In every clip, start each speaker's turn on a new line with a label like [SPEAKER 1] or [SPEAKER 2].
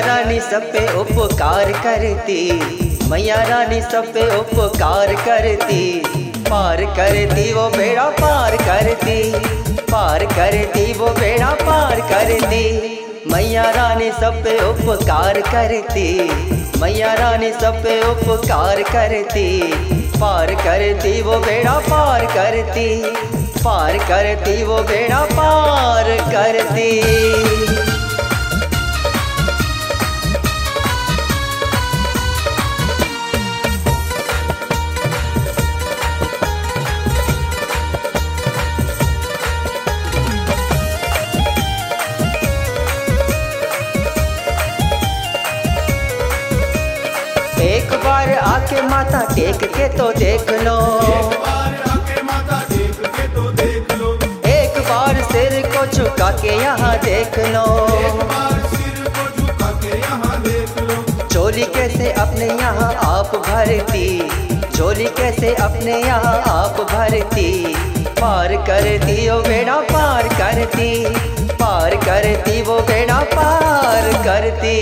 [SPEAKER 1] रानी सब पे उपकार करती, मैया रानी सब पे उपकार करती, पार करती वो बेड़ा पार करती, पार करती वो बेड़ा पार करती। मैया रानी सब पे उपकार करती, मैया रानी सब पे उपकार करती, पार करती वो बेड़ा पार करती, पार करती वो बेड़ा पार करती। एक बार आके माथा टेक के तो देख लो,
[SPEAKER 2] एक बार आके माथा टेक के तो देख लो,
[SPEAKER 1] एक बार सिर को झुका के यहाँ देख लो,
[SPEAKER 2] एक बार सिर को झुका के यहाँ देख लो।
[SPEAKER 1] झोली कैसे अपने यहाँ आप भरती, झोली कैसे अपने यहाँ आप भरती, पार करती वो बेड़ा पार करती, पार करती वो बेड़ा पार करती।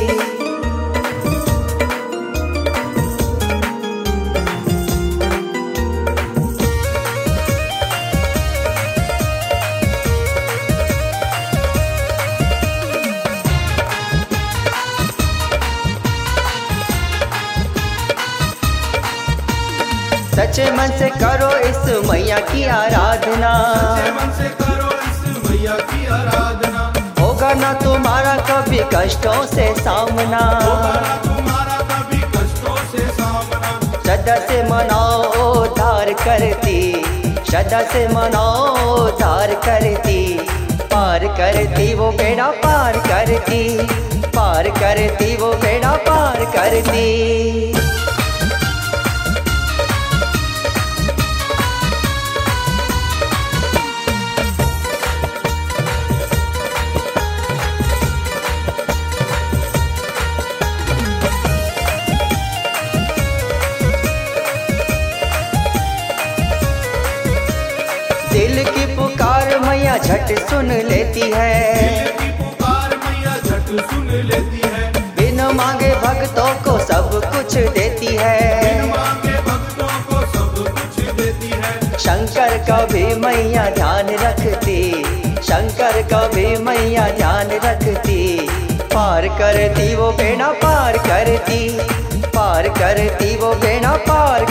[SPEAKER 1] सच्चे मन से करो इस मैया की आराधना,
[SPEAKER 2] सच्चे मन से करो इस मैया की आराधना,
[SPEAKER 1] होगा ना तुम्हारा कभी कष्टों से सामना,
[SPEAKER 2] होगा ना तुम्हारा कभी कष्टों से सामना।
[SPEAKER 1] श्रद्धा से मनाओ उद्धार करती, श्रद्धा से मनाओ उद्धार करती, पार करती वो बेड़ा पार करती, पार करती वो बेड़ा पार करती। दिल की पुकार मैया झट सुन लेती है,
[SPEAKER 2] दिल की पुकार मैया झट सुन लेती है,
[SPEAKER 1] बिन मांगे भक्तों को सब कुछ देती
[SPEAKER 2] बिन
[SPEAKER 1] है,
[SPEAKER 2] मांगे भक्तों को सब कुछ देती है।
[SPEAKER 1] शंकर का भी मैया ध्यान रखती, शंकर का भी मैया ध्यान रखती, पार करती वो बेड़ा पार करती, पार करती वो बेड़ा पार